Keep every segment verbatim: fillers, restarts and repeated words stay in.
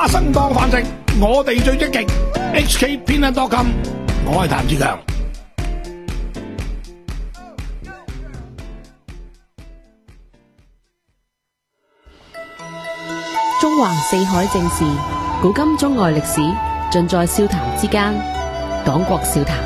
花生當飯食，我哋最積極。H K 偏袒 dot com， 我係譚志強。 中橫四海正事，古今中外歷史，盡在笑談之間。講國笑談。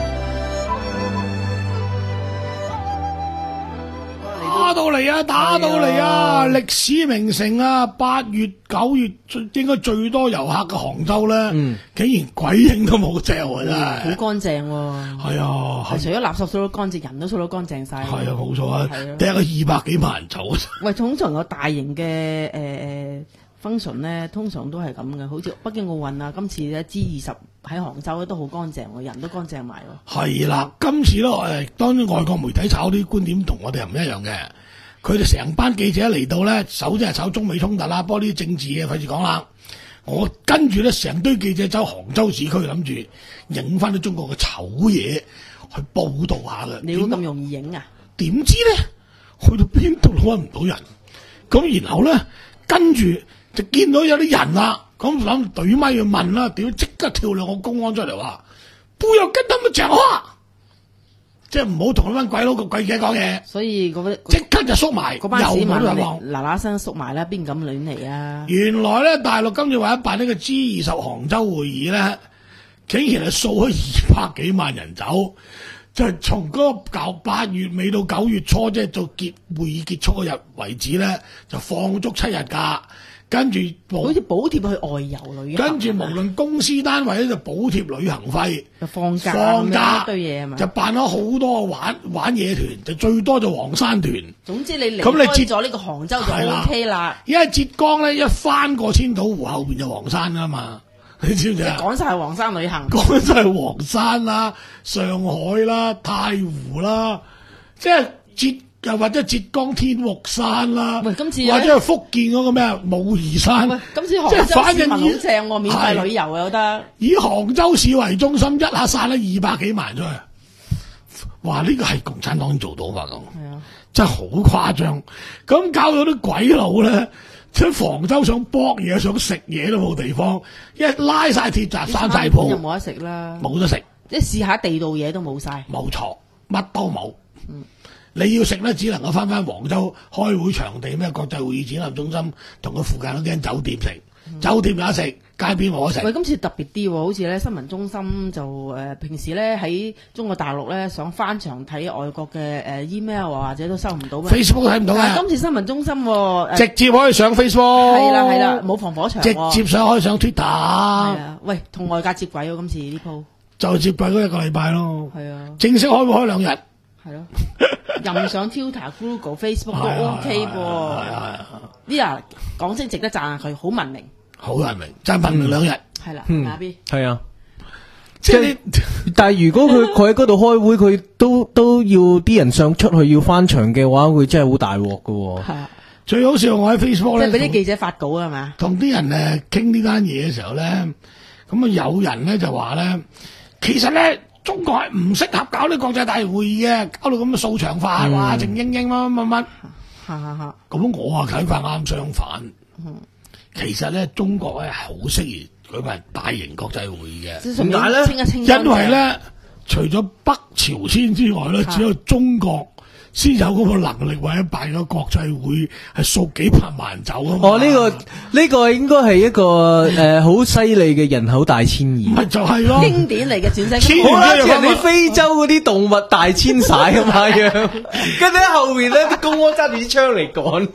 打到嚟啊！打到嚟啊！歷史名城啊！八月九月最應該最多遊客嘅杭州咧，嗯、竟然鬼影都冇隻喎，真係好乾淨喎。 係啊， 係除咗垃圾掃到乾淨，人都掃到乾淨晒。 係啊，冇錯啊，第一個二百幾萬人走。 喂，通常有大型嘅誒誒 function 咧，通常都係咁嘅，好似北京奧運啊，今次咧 G 二十喺杭州咧都好乾淨喎，人都乾淨埋喎。係啦， 今次咧誒，當然外國媒體炒啲觀點同我哋係唔一樣嘅。佢哋成班記者嚟到咧，首先係炒中美衝突啦，不過啲政治嘅費事講啦。我跟住咧，成堆記者走杭州市區，諗住影翻啲中國嘅醜嘢去報導下嘅。 你會咁容易影啊？ 點知咧，去到邊度都揾唔到人。咁然後咧，跟住就見到有啲人啦，咁諗懟咪去問啦，屌即刻跳兩個公安出嚟話，不要跟他們講話。即係唔好同嗰班鬼佬個鬼仔講嘢， 所以嗰即刻就縮埋， 嗰班市民嗱嗱嗱聲縮埋啦，邊敢亂嚟啊？ 原來咧，大陸今次為咗辦呢個 G 二十杭州會議咧，竟然係掃咗二百幾萬人走，就係從嗰個九八月尾到九月初，即係做結會議結束嗰日為止咧，就放足七日假。跟住好似補貼去外遊旅行， 跟住無論公司單位咧就補貼旅行費， 就放假放假一堆嘢係嘛， 就辦咗好多玩玩嘢團，就最多就黃山團。 總之你離開咗呢個杭州就 O K 啦。 因為浙江咧一翻過千島湖後邊就黃山㗎嘛，你知唔知啊？ 講晒係黃山旅行， 講晒係黃山啦、上海啦、太湖啦，即係浙。又或者浙江天目山啦， 喂，今次或者係福建嗰個咩武夷山， 喂，今次杭州市民好正喎，免費旅遊啊，有得以杭州市為中心，一下散咗二百幾萬出去，哇！呢、這個係共產黨做到嘛咁，係啊，真係好誇張。咁搞到啲鬼佬咧，喺杭州想搏嘢、想食嘢都冇地方，一拉晒鐵閘、閂晒鋪， 就冇得食啦， 冇得食。 一試下地道嘢都冇晒， 冇錯，乜都冇。嗯。你要食咧，只能夠翻翻杭州開會場地咩國際會議展覽中心，同佢附近嗰間酒店食，嗯、酒店有得食，街邊冇得食。 喂，今次特別啲喎，好似咧新聞中心就誒、呃、平時咧喺中國大陸咧想翻牆睇外國嘅誒、呃、email 啊，或者都收唔到嘅。Facebook 睇唔到嘅。今次新聞中心、呃、直接可以上 Facebook。係啦係啦，冇防火牆、啊。直接上可以上 Twitter。係啊，喂，同外界接軌喎、啊，今次呢鋪。就接軌嗰一個禮拜咯。係啊。正式開會開兩日。係咯。任上 Twitter、Google、Facebook 都 OK 噃，呢呀講真值得讚下佢，好文明，好文明，真係文明兩日，係啦，阿 B，係啊， 即係，但係如果佢佢喺嗰度開會，佢都都要啲人上出去要翻牆嘅話，佢真係好大鑊噶。係啊， 最好笑我喺 Facebook 咧， 即係俾啲記者發稿啊嘛， 同啲人誒傾呢單嘢嘅時候咧，咁啊有人咧就話咧，其實咧。中國係唔適合搞啲國際大會議嘅，搞到咁嘅掃場化，哇、嗯！靜英英乜乜乜，咁我啊睇法啱相反。嗯、其實咧，中國咧好適宜舉辦大型國際會議嘅。點解咧？因為咧，除咗北朝鮮之外咧，只有中國先有嗰個能力或者辦個國際會係數幾百萬人走啊嘛。 哦，呢、這個呢、這個應該係一個誒好犀利嘅人口大遷移。 咪就係咯， 經典嚟嘅轉世。 好啦，人哋非洲嗰啲動物大遷徙咁樣，跟住喺後面咧啲公安揸住啲槍嚟趕。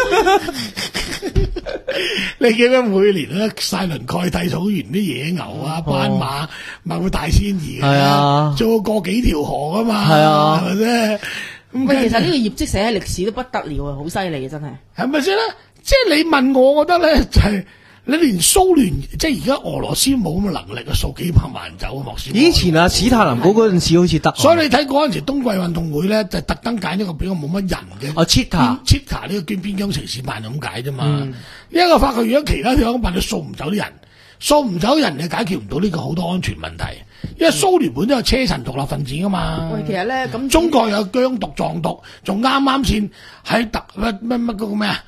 你記得每年咧晒倫蓋蒂草原啲野牛啊、斑馬咪會大遷移嘅，係啊，做過幾條河噶嘛，係啊，係咪先？ 喂，其實呢個業績寫喺歷史都不得了啊，好犀利嘅真係， 係咪先咧？即係你問我，我覺得咧就係、是、你連蘇聯，即係而家俄羅斯冇咁嘅能力啊，數幾百萬人走啊，莫斯科。 以前啊，史太林嗰嗰陣時好似得。 所以你睇嗰陣時冬季運動會咧，就特登揀一個比較冇乜人嘅。 啊 Chita，Chita 呢個邊邊疆城市辦咁解啫嘛。嗯、因為發覺如果其他地方辦，你掃唔走啲人，掃唔走人，你解決唔到呢個好多安全問題。因為蘇聯本都有車臣獨立分子噶嘛。 喂，其實咧咁， 中國有疆獨、藏獨，仲啱啱先喺特乜乜乜嗰個咩啊？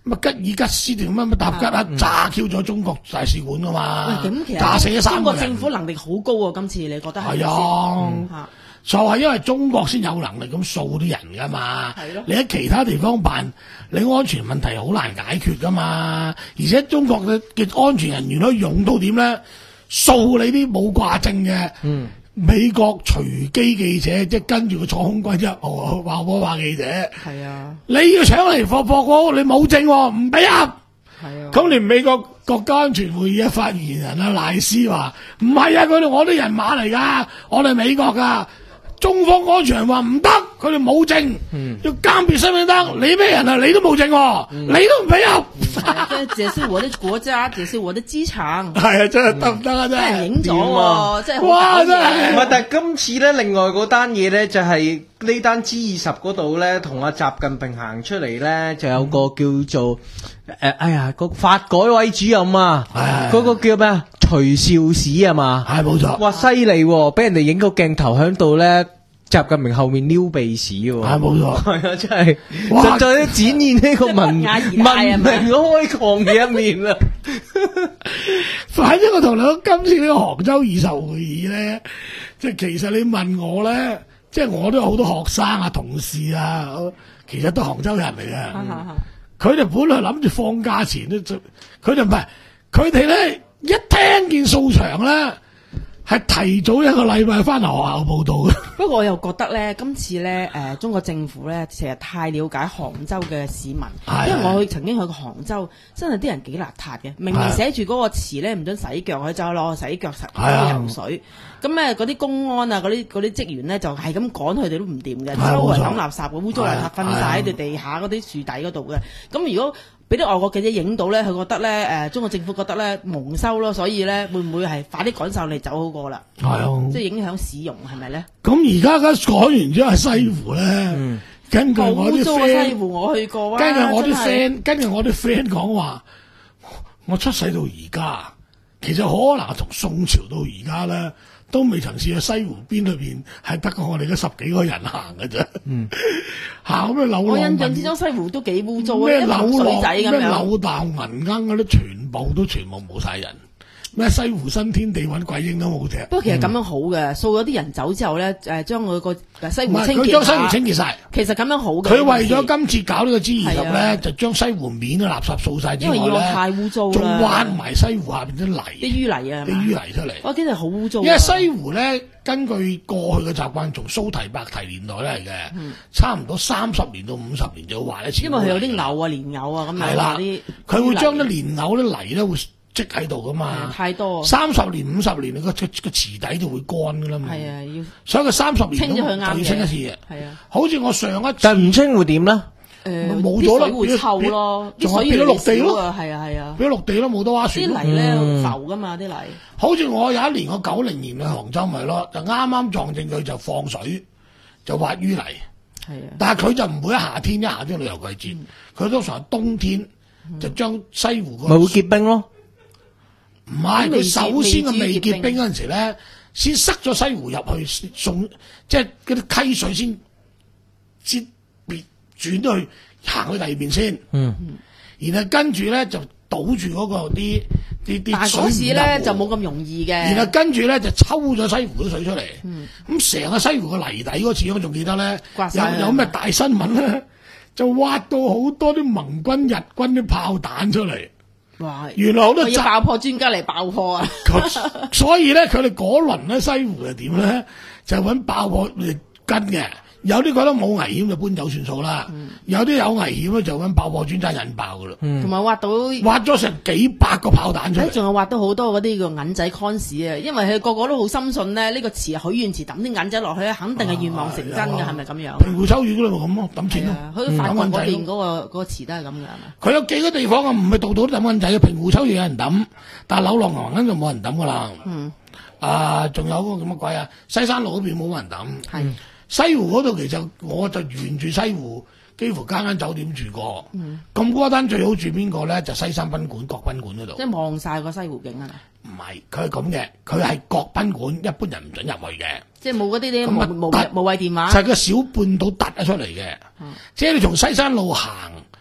乜吉爾吉斯定乜乜塔吉啊，炸 Q 咗中國大使館噶嘛？ 喂，咁其實炸死咗三中個人。 國政府能力好高喎，今次你覺得係咪先？ 係啊， 嚇就係因為中國先有能力咁掃啲人噶嘛。 係咯。 你喺其他地方辦，你安全問題好難解決噶嘛。而且中國嘅嘅安全人員可以用到點咧？掃你啲冇掛證嘅。 嗯。 美國隨機記者即係跟住個坐空軍一號話波話記者， 係啊， 你要搶嚟霍霍我，你冇證唔俾入，係啊， 咁連美國國家安全會議嘅發言人啊賴斯話唔係啊，佢哋我啲人馬嚟噶，我哋美國噶，中方安全人話唔得，佢哋冇證， 嗯、 要鑑別身份證，你咩人啊？你都冇證、啊，嗯、你都唔俾入。 這是我的國家，這是我的機場。 係啊，真係得唔得啊？真係影咗喎，真係哇！真係。 唔係，但係今次咧，另外嗰單嘢咧，就係呢單 G 二十嗰度咧，同阿習近平行出嚟咧，就有個叫做誒、呃，哎呀，個發改委主任啊，嗰個叫咩啊？徐少史啊嘛， 係冇錯。 哇，犀利喎！俾人哋影個鏡頭喺度咧。習近平後面撩鼻屎喎， 係冇錯， 係啊，真係實在都展現呢個文文明開放嘅一面啦。 反正我同你講，今次呢個杭州二十會議咧，即係其實你問我咧，即係我都有好多學生啊、同事啊，其實都杭州人嚟嘅。佢哋本來諗住放假前都，佢哋唔係，佢哋咧一聽見掃場咧。係提早一個禮拜翻嚟學校報道嘅。 不過我又覺得咧，今次咧，誒、呃，中國政府咧，成日太了解杭州嘅市民，因為我去曾經去過杭州，真係啲人幾邋遢嘅。明明寫住嗰個詞咧，唔准洗腳，佢就攞洗腳實游水。咁咧，嗰啲公安啊，嗰啲嗰啲職員咧，就係咁趕佢哋都唔掂嘅，周圍抌垃圾嘅，污糟邋遢瞓晒喺地地下嗰啲樹底嗰度嘅。咁如果俾啲外國記者影到咧，佢覺得咧，誒、呃，中國政府覺得咧蒙羞咯，所以咧會唔會係快啲趕晒你走好過啦？係啊，即係影響市容係咪咧？ 咁而家而家講完之後，西湖咧，嗯、根據我啲 friend， 西湖我去過啊， 根據我啲 friend，根據我啲 friend 講話，我出世到而家，其實可能從宋朝到而家咧，都未曾試過西湖邊裏邊係得過我哋嗰十幾個人行嘅啫。嗯，行咩柳浪？我印象之中西湖都幾污糟啊， 咩柳浪水仔咁樣， 咩柳蕩銀鶯嗰啲，全部都全部冇晒人。咩西湖新天地揾鬼影都冇隻。 不過其實咁樣好嘅，掃咗啲人走之後咧，誒將佢個西湖清潔， 佢將西湖清潔晒。 其實咁樣好嘅。佢為咗今次搞呢個 G 二十咧，就將西湖面嘅垃圾掃晒之外咧， 因為太污糟啦， 仲挖埋西湖下邊啲泥，啲淤泥啊， 啲淤泥出嚟。 我記得好污糟。 因為西湖咧，根據過去嘅習慣，從蘇堤、白堤年代咧嚟嘅，嗯、差唔多三十年到五十年就挖一次。 因為佢有啲牛啊、蓮藕啊咁樣。係啦， 佢會將啲蓮藕啲泥咧會積喺度噶嘛， 太多。三十年、五十年，個個個池底就會乾噶啦嘛。 係啊，要。 所以佢三十年清咗佢啱嘅， 就要清一次嘅。 係啊。 好似我上一次， 但唔清會點咧？ 誒， 冇咗啦， 會臭咯， 仲係變咗陸地咯。 係啊係啊， 變咗陸地咯，冇得挖船。 啲泥咧浮噶嘛，啲泥。 好似我有一年，我九零年去杭州咪咯，就啱啱撞正佢就放水，就挖淤泥。係啊。但係佢就唔會喺夏天，一夏天旅遊季節，佢通常係冬天就將西湖嗰咪會結冰咯。 唔係，佢首先嘅未結冰嗰陣時咧，先塞咗西湖入去送，即係嗰啲溪水先先別轉咗去行去第二邊先。嗯，然後跟住咧就堵住嗰個啲啲啲水。但係嗰時咧就冇咁容易嘅。 然後跟住咧就抽咗西湖啲水出嚟。嗯，咁成個西湖嘅泥底嗰次我仲記得咧，有有咩大新聞咧，就挖到好多啲盟軍日軍啲炮彈出嚟。哇！原來好多要爆破專家嚟爆破啊！ 所以咧，佢哋嗰輪咧西湖係點咧？就揾爆破嚟跟嘅。有啲覺得冇危險就搬走算數啦。嗯、有啲有危險咧就揾爆破專家引爆噶啦。 同埋、嗯、挖到挖咗成幾百個炮彈出嚟。 仲有挖到好多嗰啲叫銀仔 cons 啊！因為佢個個都好深信咧，呢、呢個詞許願池抌啲銀仔落去咧，肯定係願望成真嘅，係咪咁樣？ 平湖秋雨嗰度咪咁咯，抌錢咯。 好似法國嗰邊嗰個嗰個詞都係咁嘅。 佢有幾個地方啊？唔係度度都抌銀仔嘅。平湖秋雨有人抌，但係柳浪銀鶯就冇人抌噶啦。嗯。啊，仲有嗰個咁乜鬼啊？西山路嗰邊冇人抌。係、嗯。西湖嗰度其實我就沿住西湖，幾乎間間酒店住過。嗯，咁嗰單最好住邊個咧？就西山賓館、國賓館嗰度。 即係望晒個西湖景啊！ 唔係，佢係咁嘅，佢係國賓館，一般人唔准入去嘅。 即係冇嗰啲啲無無無謂電話。 就係個小半島突咗出嚟嘅。嗯、即係你從西山路行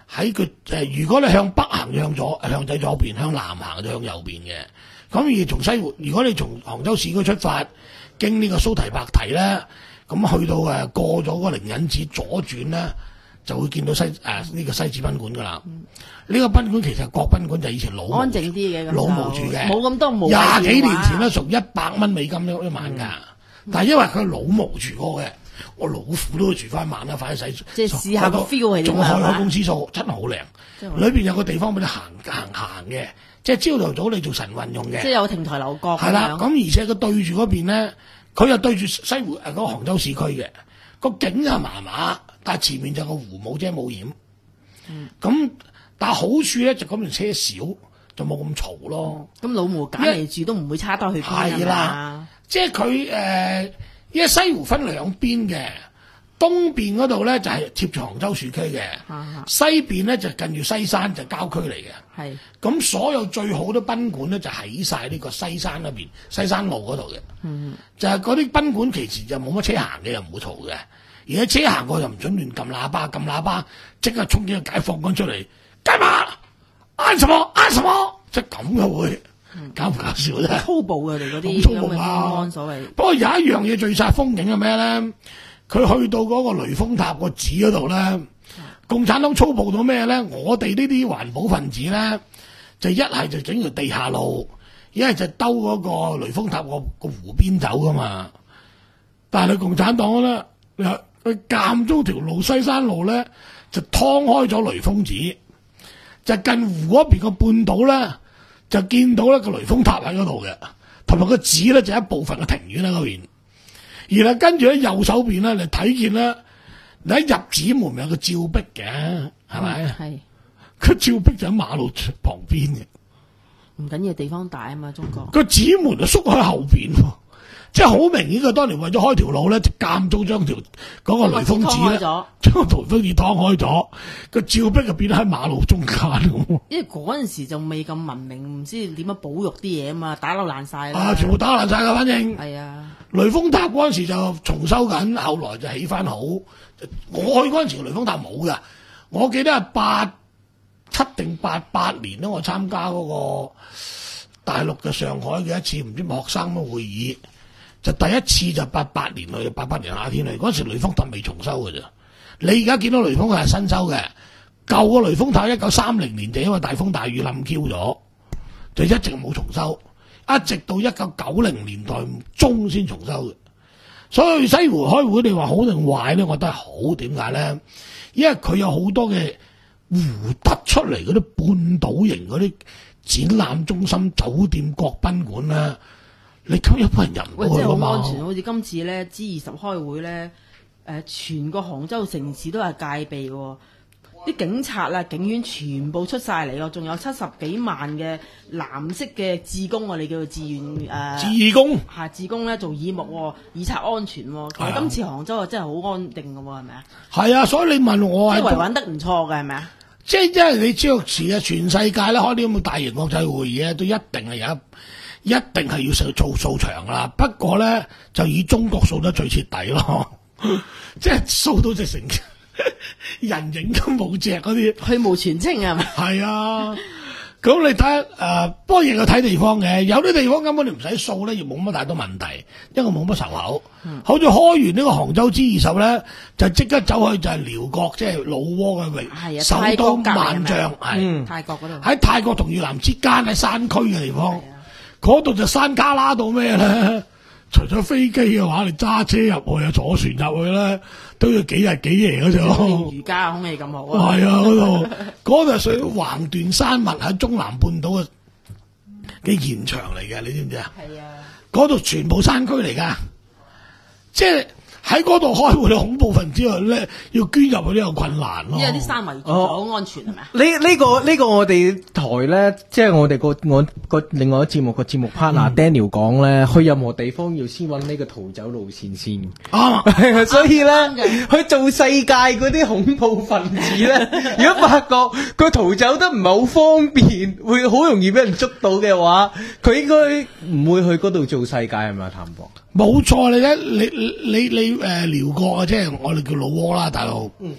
喺佢誒，如果你向北行向左，向仔左邊；向南行就向右邊嘅。咁而從西湖，如果你從杭州市區出發，經呢個蘇堤白堤咧，咁去到誒過咗個靈隱寺左轉咧，就會見到西誒呢、啊這個西子賓館噶啦。呢、嗯、個賓館其實國賓館就以前老安靜啲嘅， 老毛住嘅， 冇咁多冇廿幾年前咧，屬一百蚊美金一一晚㗎。嗯、但係因為佢老毛住過嘅。我老虎都住翻晚啦，快啲洗。即係試下個 feel 係點啊？仲開開公司數，真係好靚。裏邊有個地方俾你行行行嘅，即係朝頭早你做晨運用嘅。即係有亭台樓閣。係啦，咁而且佢對住嗰邊咧，佢又對住西湖誒嗰個杭州市區嘅個景就麻麻，但係前面就個湖冇遮冇掩。嗯。咁但係好處咧就嗰邊車少，就冇咁嘈咯。咁、嗯、老毛揀嚟住都唔會差得去邊係啦，即係佢誒。因為西湖分兩邊嘅，東邊嗰度咧就係貼住杭州市區嘅，啊、西邊咧就近住西山就郊區嚟嘅。係咁所有最好多賓館咧就喺晒呢個西山嗰邊，西山路嗰度嘅。嗯，就係嗰啲賓館其實就冇乜車行嘅，又唔會嘈嘅。而家車行過又唔准亂撳喇叭，撳喇叭即刻衝幾個解放軍出嚟，幹嘛？按什麼？按什麼？即係咁嘅會。搞唔搞笑咧？粗暴嘅嚟嗰啲，好粗暴啊！所謂。不過有一樣嘢最煞風景係咩咧？佢去到嗰個雷峰塔個寺嗰度咧，共產黨粗暴到咩咧？我哋呢啲環保分子咧，就一係就整條地下路，一係就兜嗰個雷峰塔個個湖邊走噶嘛。但係你共產黨咧，佢間中條路西山路咧，就劏開咗雷峰寺，就近湖嗰邊個半島咧。就見到咧個雷峰塔喺嗰度嘅，同埋個寺咧就一部分嘅庭院喺嗰邊。而係跟住喺右手邊咧，你睇見咧，你喺入寺門有個照壁嘅，係咪？係、嗯。佢照壁就喺馬路旁邊嘅。唔緊要，地方大啊嘛，中國。個寺門就縮喺後邊，即係好明顯佢當年為咗開條路咧，就間中將條嗰個雷峰寺咧，將個雷峰寺劏開咗，個照壁就變喺馬路中間咁。因為嗰陣時就未咁文明，唔知點樣保育啲嘢啊嘛，打撈爛晒啦。啊，全部打爛晒噶，反正。係啊。雷峰塔嗰陣時就重修緊，後來就起翻好。我去嗰陣時雷峰塔冇噶，我記得係八七定八八年咧，我參加嗰個大陸嘅上海嘅一次唔知學生嘅會議。就第一次就八八年去，八八年夏天去，嗰時雷峰塔未重修嘅啫。你而家見到雷峰塔係新修嘅，舊嘅雷峰塔一九三零年就因為大風大雨冧 Q 咗，就一直冇重修，一直到一九九零年代中先重修嘅。所以西湖開會，你話好定壞咧？我覺得係好，點解咧？因為佢有好多嘅湖突出嚟嗰啲半島型嗰啲展覽中心、酒店、國賓館咧。你咁一般人入唔到去㗎嘛？好安全，好似今次咧 G 二十開會咧，誒、呃，全個杭州城市都係戒備喎，啲警察啊、警員全部出晒嚟喎，仲有七十幾萬嘅藍色嘅志工，我哋叫做志願誒。志工係志工咧做耳目，以策安全喎。其實今次杭州啊真係好安定㗎喎，係咪啊？係啊，所以你問我係維穩得唔錯嘅，係咪啊？即係因為你知道時啊，全世界咧開啲咁嘅大型國際會議咧，都一定係有一。一定係要做做數場啦，不過咧就以中國掃得最徹底咯，即係掃到直成人影都冇隻嗰啲，去無全清啊嘛。係啊，咁你睇誒、呃，不過亦有睇地方嘅，有啲地方根本你唔使掃咧，亦冇乜太多問題，因為冇乜仇口。嗯、好似開完呢個杭州 G 二十咧，就即刻走去就係寮國，即係老撾嘅榮首都萬象，係泰國嗰度，喺泰國同越南之間喺山區嘅地方。嗰度就山卡拉到咩咧？除咗飛機嘅話，你揸車入去啊，坐船入去咧，都要幾日幾夜嗰種。瑜伽空氣咁好啊！係啊，嗰度嗰度係屬於橫斷山脈喺中南半島嘅嘅現場嚟嘅，你知唔知啊？係啊！嗰度全部山區嚟噶，即係。喺嗰度開會，你恐怖分子咧要捐入去都有困難咯。因為啲山圍住好安全係咪啊？呢呢個呢個我哋台咧，即係我哋個我個另外一個節目個節目 partner Daniel 講咧，去任何地方要先揾呢個逃走路線先。啊，所以咧，去做世界嗰啲恐怖分子咧，如果發覺佢逃走得唔係好方便，會好容易俾人捉到嘅話，佢應該唔會去嗰度做世界係咪啊？譚博？冇錯，你咧，你你你誒寮國啊，即係我哋叫老撾啦，大佬。嗯。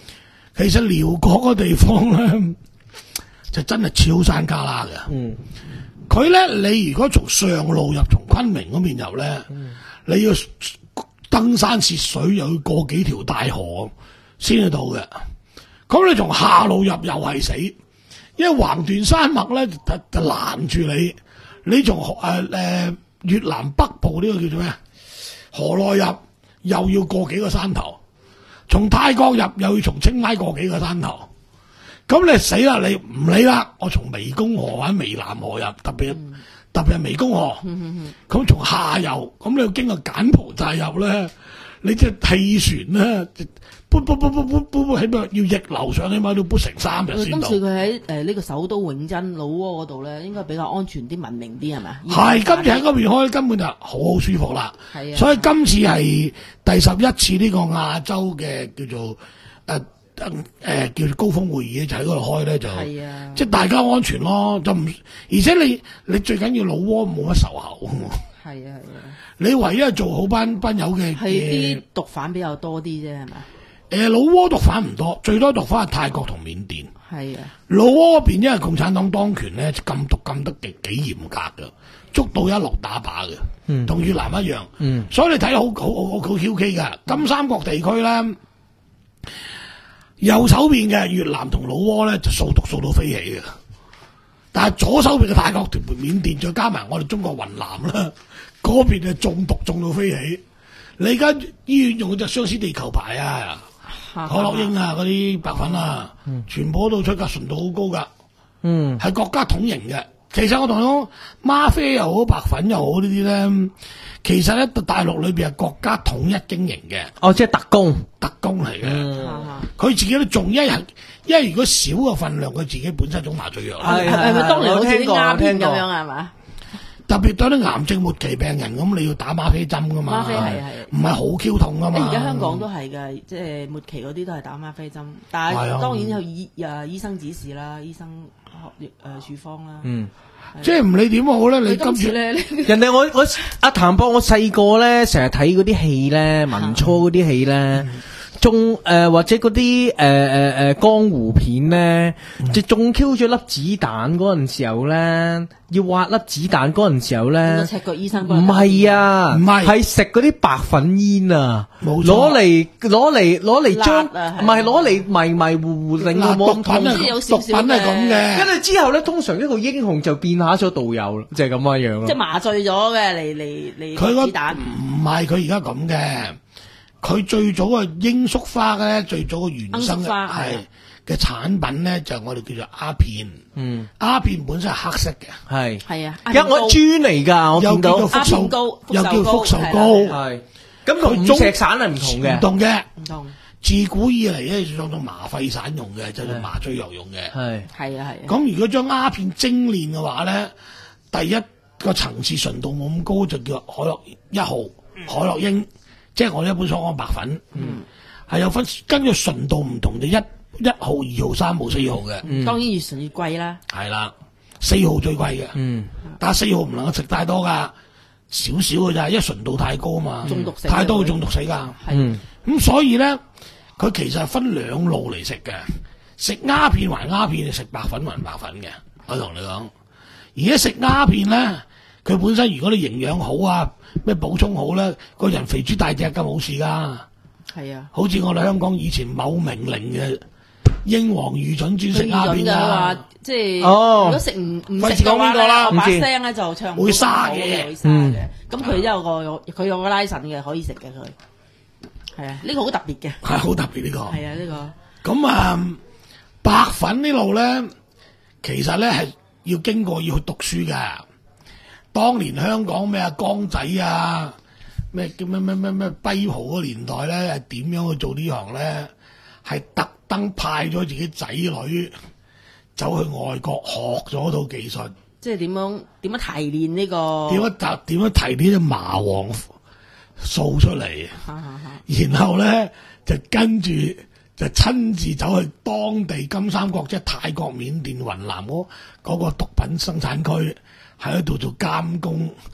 其實寮國個地方咧，就真係超山旮旯嘅。嗯，佢咧，你如果從上路入，從昆明嗰邊入咧，嗯、你要登山涉水，又要過幾條大河先至到嘅。咁你從下路入又係死，因為橫斷山脈咧就就攔住你。你從誒誒越南北部呢個叫做咩？河內入又要過幾個山頭，從泰國入又要從清邁過幾個山頭。咁你死啦！你唔理啦，我從湄公河或者湄南河入，特別、嗯、特別係湄公河。咁從、嗯、下游，咁你要經過柬埔寨入咧，你即係氣船咧，搬搬搬搬搬搬起碼要逆流上，起碼都搬成三日先到。今次佢喺誒呢個首都永珍老撾嗰度咧，應該比較安全啲、文明啲係咪？ 係，今次喺嗰邊開根本就好好舒服啦。係啊，所以今次係第十一次呢個亞洲嘅叫做誒。呃誒、呃，叫做高峰會議就喺嗰度開咧，就係啊，即係大家安全咯，就唔，而且你你最緊要老撾冇乜仇口， 係啊係啊， 你唯一係做好班班友嘅， 係啲毒販比較多啲啫，係咪？誒、 呃，老撾毒販唔多，最多毒販係泰國同緬甸，係啊，老撾嗰邊因為共產黨當權咧，禁毒禁得幾幾嚴格噶，捉到一落打靶嘅，嗯，同越南一樣，嗯，所以你睇好好好好 Q K 噶，金三角地區咧。右手邊嘅越南同老撾咧就掃毒掃到飛起嘅，但係左手邊嘅泰國同緬甸再加埋我哋中國雲南啦，嗰邊就中毒中到飛起。你而家醫院用嗰隻雙絲地球牌啊，可樂英啊嗰啲白粉啊，嗯、全部都出價純度好高噶，嗯，係國家統營嘅。其實我同你講，嗎啡又好，白粉又好呢啲咧，其實咧大陸裏邊係國家統一經營嘅。 哦，即係特工， 特工嚟嘅。佢、嗯、自己都種一日，因為如果少嘅份量，佢自己本身種麻醉藥。 係係咪當年好似啲鴉片咁樣係嘛？ 特別對啲癌症末期病人咁，你要打嗎啡針噶嘛？嗎啡係係，唔係好 Q 痛噶嘛？ 而家香港都係嘅，即係末期嗰啲都係打嗎啡針，但係當然有醫誒醫生指示啦，醫生誒處方啦。嗯。 即係唔理點好咧，你今次咧， 人哋我我阿譚博，我細個咧成日睇嗰啲戲咧，民初嗰啲戲咧，中誒或者嗰啲誒誒誒江湖片咧，就中 Q 咗粒子彈嗰陣時候咧，要挖粒子彈嗰陣時候咧， 赤腳醫生唔係啊，唔係係食嗰啲白粉煙啊，攞嚟攞嚟攞嚟將，唔係攞嚟迷迷糊糊令到冇咁痛， 毒品係咁嘅。 跟住之後咧，通常一個英雄就變下咗導遊，就係咁樣樣咯。 即係麻醉咗嘅嚟嚟嚟子彈， 唔係佢而家咁嘅。佢最早嘅罌粟花咧，最早嘅原生係嘅產品咧，就係我哋叫做鴉片。嗯，鴉片本身係黑色嘅，係係啊， 一我磚嚟㗎，我見到福壽膏，又叫福壽膏，係咁同五石散係唔同嘅， 唔同嘅，唔同。自古以嚟咧，當做麻沸散用嘅，就係麻醉藥用嘅，係係啊係啊。 咁如果將鴉片精煉嘅話咧，第一個層次純度冇咁高，就叫海洛一號、海洛英。即係我哋一般所講白粉，嗯，係有分根據純度唔同，就一一號、二號、三號、四號嘅。 嗯，當然越純越貴啦。 係啦，四號最貴嘅。嗯，但係四號唔能夠食太多噶，少少嘅咋，因為純度太高啊嘛。中毒死。太多會中毒死噶。嗯。咁所以咧，佢其實係分兩路嚟食嘅，食鴉片還鴉片，食白粉還白粉嘅。我同你講，而家食鴉片咧，佢本身如果你營養好啊。咩補充好咧？個人肥豬大隻咁冇事噶，係啊，好似我哋香港以前某名伶嘅英皇御准專食鴉片噶， 即係哦，如果食唔唔食嘅話咧，我把聲咧就唱會沙嘅， 會沙嘅。咁佢有個佢有個拉神嘅，可以食嘅佢，係啊，呢個好特別嘅， 係好特別呢個， 係啊呢個。 咁啊，白粉呢路咧，其實咧係要經過要去讀書噶。當年香港咩啊江仔啊咩叫咩咩咩咩跛豪嗰年代咧，係點樣去做呢行咧？係特登派咗自己仔女走去外國學咗套技術， 即係點樣點樣提煉呢個？ 點樣特點樣提煉啲麻黃素出嚟？然後咧就跟住就親自走去當地金三角，即係泰國、緬甸、雲南嗰嗰個毒品生產區。喺度做監工，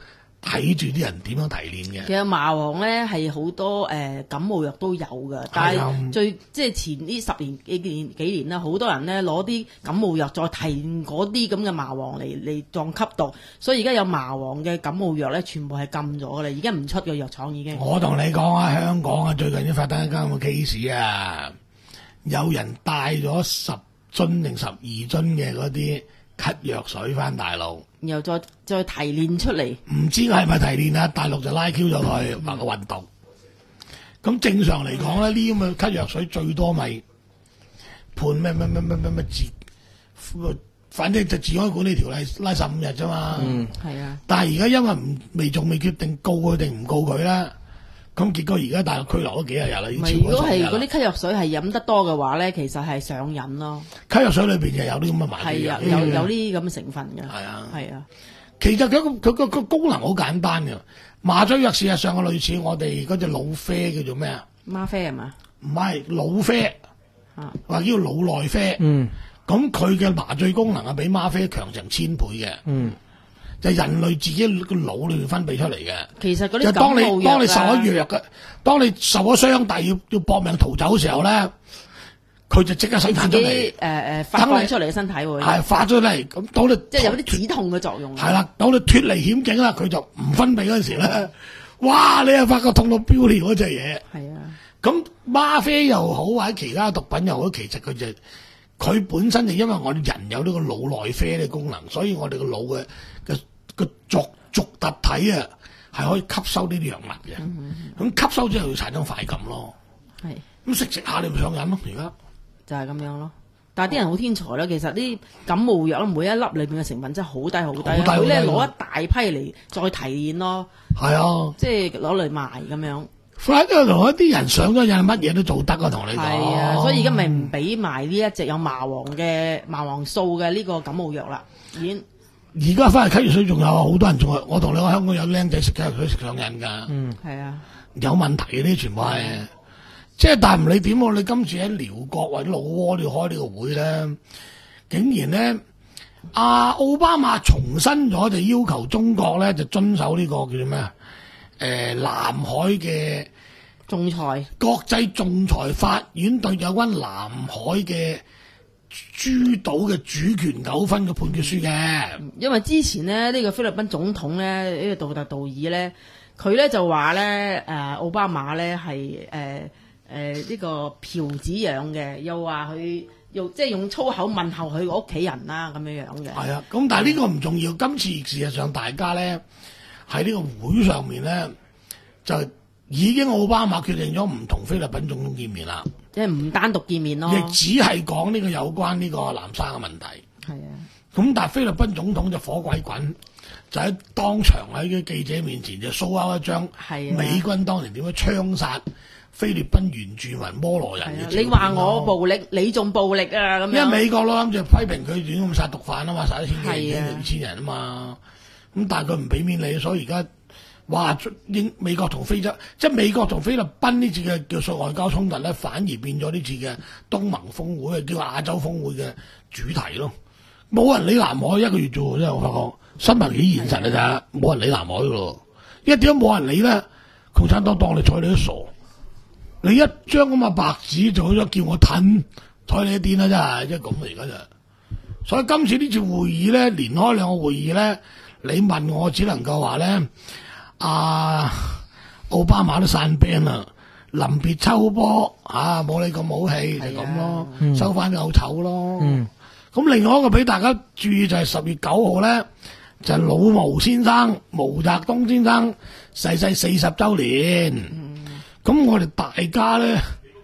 睇住啲人點樣提煉嘅。 其實麻黃咧係好多誒、呃、感冒藥都有㗎，但係最即係前呢十年幾年幾年啦，好多人咧攞啲感冒藥再提煉嗰啲咁嘅麻黃嚟嚟當吸毒，所以而家有麻黃嘅感冒藥咧，全部係禁咗㗎啦，而家唔出嘅藥廠已經。 我同你講啊，香港啊最近先發生一間咁嘅 case 啊，有人帶咗十樽定十二樽嘅嗰啲咳藥水翻大陸， 然後再再提煉出嚟， 唔知係咪提煉啊？大陸就拉 Q 咗佢，話個運毒。咁正常嚟講咧，呢啲咁嘅咳藥水最多咪判咩咩咩咩咩咩治，反正就治安管理條例拉十五日啫嘛。 嗯，係啊。 但係而家因為唔未仲未決定告佢定唔告佢啦。咁結果而家大陸拘留咗幾廿日啦，已經超過十日啦。如果係嗰啲咳藥水係飲得多嘅話咧，其實係上癮咯。 咳藥水裏邊就有啲咁嘅麻醉藥， 係啊，有有啲咁嘅成分嘅。 係啊， 係啊。 其實佢個佢個個功能好簡單嘅，麻醉藥事實上係類似我哋嗰隻老啡叫做咩啊？ 嗎啡係嘛？ 唔係老啡， 啊， 或者叫腦內啡。 嗯。咁佢嘅麻醉功能係比嗎啡強成千倍嘅。 嗯。 就係人類自己個腦裏面分泌出嚟嘅。 其實嗰啲就當你感冒藥當你受咗藥嘅，當你受咗傷，但係要要搏命逃走嘅時候咧，佢就即刻生產出嚟， 誒誒發放出嚟嘅身體會係發咗嚟，咁當你即係有啲止痛嘅作用。 係啦，當你脱離險境啦，佢就唔分泌嗰陣時咧，哇！你又發覺痛到飆尿嗰隻嘢。 係啊。咁嗎啡又好或者其他毒品又好，其實佢就佢本身就因為我哋人有呢個腦內啡嘅功能，所以我哋個腦嘅嘅個作觸突體啊，係可以吸收呢啲藥物嘅。咁、嗯嗯、吸收之後會產生快感咯。係咁食食下你咪上癮咯。而家就係咁樣咯。但係啲人好天才啦，其實啲感冒藥每一粒裏邊嘅成分真係好低好低，佢咧攞一大批嚟再提煉咯。係啊，即係攞嚟賣咁樣。 反正同一啲人上咗癮，乜嘢都做得啊！同你講。 係啊，所以而家咪唔俾賣呢一隻有麻黃嘅麻黃素嘅呢個感冒藥啦，已經。 而家翻嚟咳藥水仲有好多人仲係，我同你講香港有僆仔食咳藥水食上癮㗎。 嗯，係啊， 有問題嘅呢全部係，即係但係唔理點喎，你今次喺寮國或者老撾要開呢個會咧，竟然咧阿奧巴馬重申咗就要求中國咧就遵守呢個叫做咩啊？誒、呃、南海嘅仲裁國際仲裁法院對有關南海嘅諸島嘅主權糾紛嘅判決書嘅， 因為之前呢，呢、呢個菲律賓總統咧呢、呢個杜特道爾咧，佢咧就話咧誒奧巴馬咧係誒誒呢個嫖子養嘅，又話佢用即係用粗口問候佢個屋企人啦咁樣樣嘅。係啊， 咁但係呢個唔重要，今次事實上大家咧。喺呢個會上面咧，就已經奧巴馬決定咗唔同菲律賓總統見面啦， 即係唔單獨見面咯， 亦只係講呢個有關呢個南沙嘅問題。 係啊， 咁但係菲律賓總統就火鬼滾，就喺當場喺啲記者面前就 show out一張美軍當年點樣槍殺菲律賓原住民摩羅人嘅。 你話我暴力，你仲暴力啊咁樣。 因為美國咯諗住批評佢亂咁殺毒販啊嘛，殺一千幾人、二千人啊嘛。咁但係佢唔俾面你，所以而家話英美國同非洲，即係美國同菲律賓呢次嘅叫做外交衝突咧，反而變咗呢次嘅東盟峰會，叫亞洲峰會嘅主題咯。冇人理南海一個月啫，真係我發覺新聞幾現實㗎咋，冇人理南海㗎咯。因為點解冇人理咧？共產黨當你睬你都傻，你一張咁嘅白紙就咗叫我褪，睬你一癲啦真係，即係咁而家就。所以今次呢次會議咧，連開兩個會議咧。你問我只能夠話咧，阿奧巴馬都散兵啦，臨別秋波啊，冇你個武器就咁咯，嗯、收翻個醜咯。咁、嗯、另外一個俾大家注意就係十月九號咧，就係、是、老毛先生毛澤東先生逝世四十週年。咁、嗯、我哋大家咧，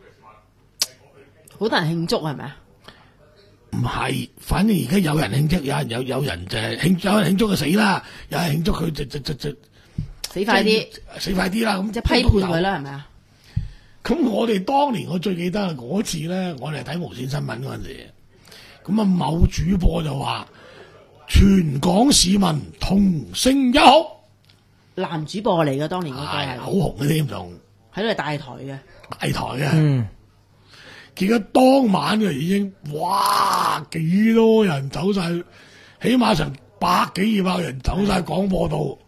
好多人慶祝係咪啊？ 唔係，反正而家有人慶祝，有人有有人就係慶，有人慶祝佢死啦，有人慶祝佢就就就就死快啲， 死快啲啦，咁即係批判佢啦，係咪啊？ 咁我哋當年我最記得係嗰次咧，我哋睇無線新聞嗰陣時，咁啊某主播就話全港市民同聲一哭， 男主播嚟嘅，當年嗰個係好紅嘅添，仲喺度係大台嘅， 大台嘅。嗯結果當晚就已經，哇！幾多人走晒，起碼成百幾二百人走晒廣播道，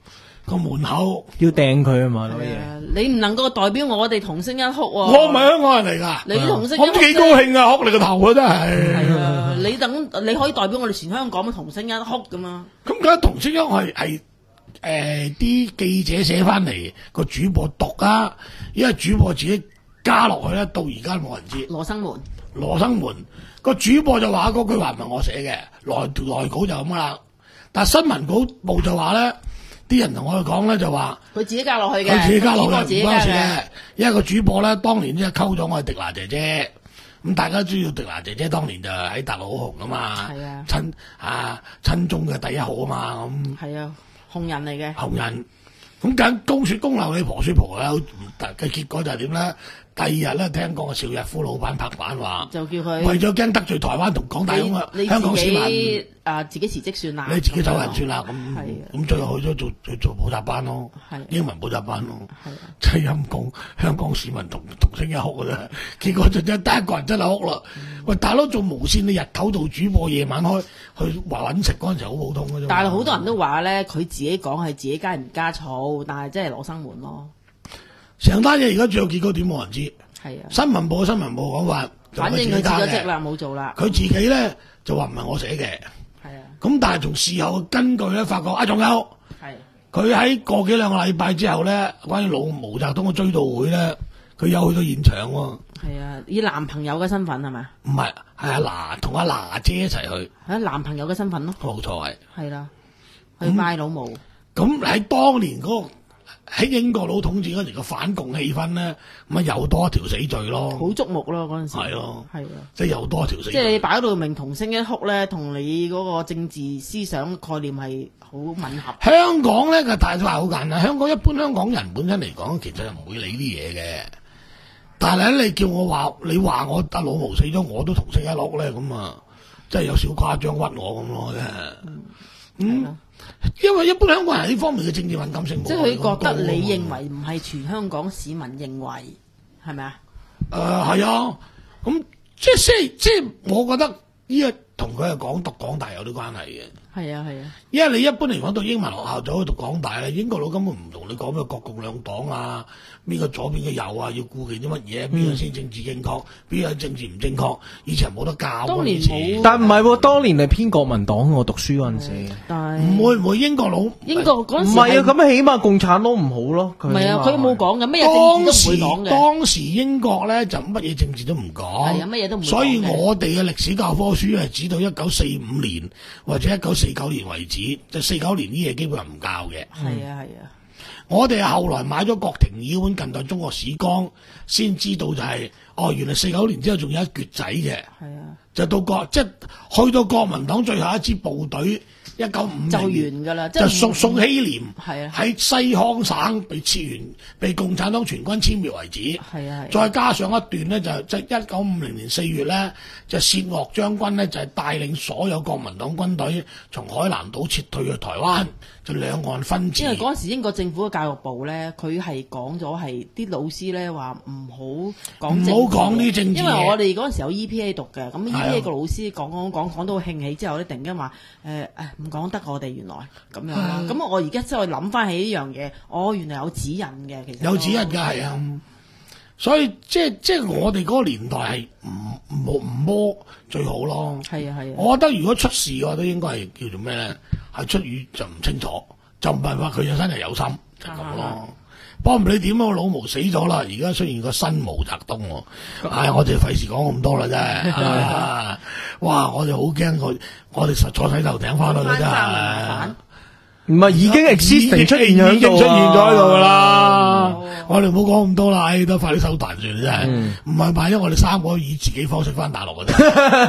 個門口要掟佢啊嘛，攞嘢。 你唔能夠代表我哋同聲一哭喎。 我唔係香港人嚟㗎， 你同聲一哭， 我都幾高興啊！哭你個頭啊，真係。 係啊，你等你可以代表我哋全香港嘅同聲一哭㗎嘛。 咁梗係同聲一係係誒啲記者寫翻嚟個主播讀啊，因為主播自己加落去咧，到而家冇人知。 羅生門， 羅生門個主播就話嗰句話唔係我寫嘅，內內稿就咁啦。但係新聞稿部就話咧。啲人同我哋講咧就話佢自己加落去嘅， 佢自己加落去唔關事嘅。因為個主播咧當年即係溝咗我哋迪娜姐姐，咁大家知道迪娜姐姐當年就喺大陸好紅啊嘛， 係啊， 親啊親中嘅第一號啊嘛咁。 係啊，紅人嚟嘅。 紅人咁梗公説公流，你婆説婆啦。嘅結果就係點咧？第二日咧，聽講個邵逸夫老闆拍板話， 就叫佢為咗驚得罪台灣同廣大咁香港市民， 啊自己辭職算啦， 你自己走人算啦咁。咁最後去咗做去做補習班咯，英文補習班咯，真係陰公。香港市民同同聲一哭嘅啫，結果就真係得一個人真係哭啦。喂，大佬做無線，你日頭做主播，夜晚開去話揾食嗰陣時好普通嘅啫。 但係好多人都話咧，佢自己講係自己加唔加醋，但係真係攞生門咯。 成單嘢而家最後結果點冇人知， 係啊。 新聞部新聞部講話， 反正佢辭咗職啦，冇做啦。 佢自己咧就話唔係我寫嘅， 係啊。咁但係從事後根據咧，發覺啊，仲有係佢喺個幾兩個禮拜之後咧，關於老毛澤東嘅追悼會咧，佢有去到現場喎。 係啊，以男朋友嘅身份係咪？ 唔係，係阿娜同阿娜姐一齊去。 係男朋友嘅身份咯。 冇錯係。 係啦，去拜老毛。 咁喺當年嗰個。喺英國佬統治嗰時個反共氣氛咧，咁啊又多一條死罪咯， 好觸目咯嗰陣時。 係咯， 係啊， 即係又多一條死罪。 即係你擺到明同聲一哭咧，同你嗰個政治思想概念係好吻合。 香港咧個大話好簡單，香港一般香港人本身嚟講，其實唔會理啲嘢嘅。但係咧，你叫我話，你話我阿老毛死咗，我都同聲一哭咧，咁啊，真係有少誇張屈我咁咯，真係。嗯。嗯因為一般香港人呢方面嘅政治敏感性， 即係佢覺得你認為唔係全香港市民認為係咪啊？ 誒係啊，咁即係即係即係，我覺得呢個同佢係港獨港大有啲關係嘅。 係啊係啊， 因為你一般嚟講到英文學校走去讀港大咧，英國佬根本唔同你講咩國共兩黨啊，邊個左邊嘅右啊，要顧忌啲乜嘢，邊個先政治正確，邊個政治唔正確，以前冇得教。 當年冇， 但唔係喎，當年係偏國民黨我讀書嗰陣時， 但係唔會唔會英國佬英國嗰陣時唔係啊，咁起碼共產黨唔好咯。 唔係啊，佢冇講嘅，咩嘢政治都唔會講嘅。 當時英國咧就乜嘢政治都唔講， 係啊，乜嘢都唔會講嘅。 所以我哋嘅歷史教科書係指到一九四五年或者一九四九年為止。就四九年啲嘢基本上唔教嘅。 係啊係啊， 我哋係後來買咗郭廷義本近代中國史綱，先知道就係、是、哦，原來四九年之後仲有一橛仔嘅。係啊，就到國即係去到國民黨最後一支部隊。一九五零就完㗎啦， 就宋宋希濂係啊， 喺西康省被撤完，被共產黨全軍殲滅為止。 係啊， 再加上一段呢，就即係一九五零年四月咧，就薛岳將軍呢，就係帶領所有國民黨軍隊從海南島撤退去台灣，就兩岸分治。 因為嗰陣時英國政府嘅教育部咧，佢係講咗係啲老師咧話唔好講政治， 唔好講啲政治。 因為我哋嗰陣時有 E P A 讀嘅，咁 E P A 個老師講講講講到興起之後咧，突然間話誒誒唔講得我哋原來咁樣啦。咁我而家真係諗翻起呢樣嘢，我原來有指引嘅，其實有指引㗎係啊。所以即係即係我哋嗰個年代係唔冇唔摸最好咯。 係啊係啊。 我覺得如果出事嘅話，都應該係叫做咩咧？係出語就唔清楚，就唔係話佢就真係有心就咁、是、咯。不過唔理點啊，老毛死咗啦，而家出現個新毛澤東喎。唉、哎，我哋費事講咁多啦，真係、啊。哇！我哋好驚佢，我哋實坐洗頭艇翻去啦，真係。 唔係已經 existing 出現咗， 已經出現咗喺度噶啦。我哋唔好講咁多啦，唉，都快啲收壇算啦，真係。唔係萬一我哋三個以自己方式翻大陸嘅啫。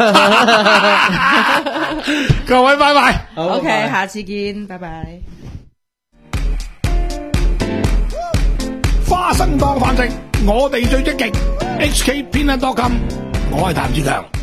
各位拜拜。 O K，下次見，拜拜。 花生當飯食，我哋最積極。H K 編啊多金，我係譚志強。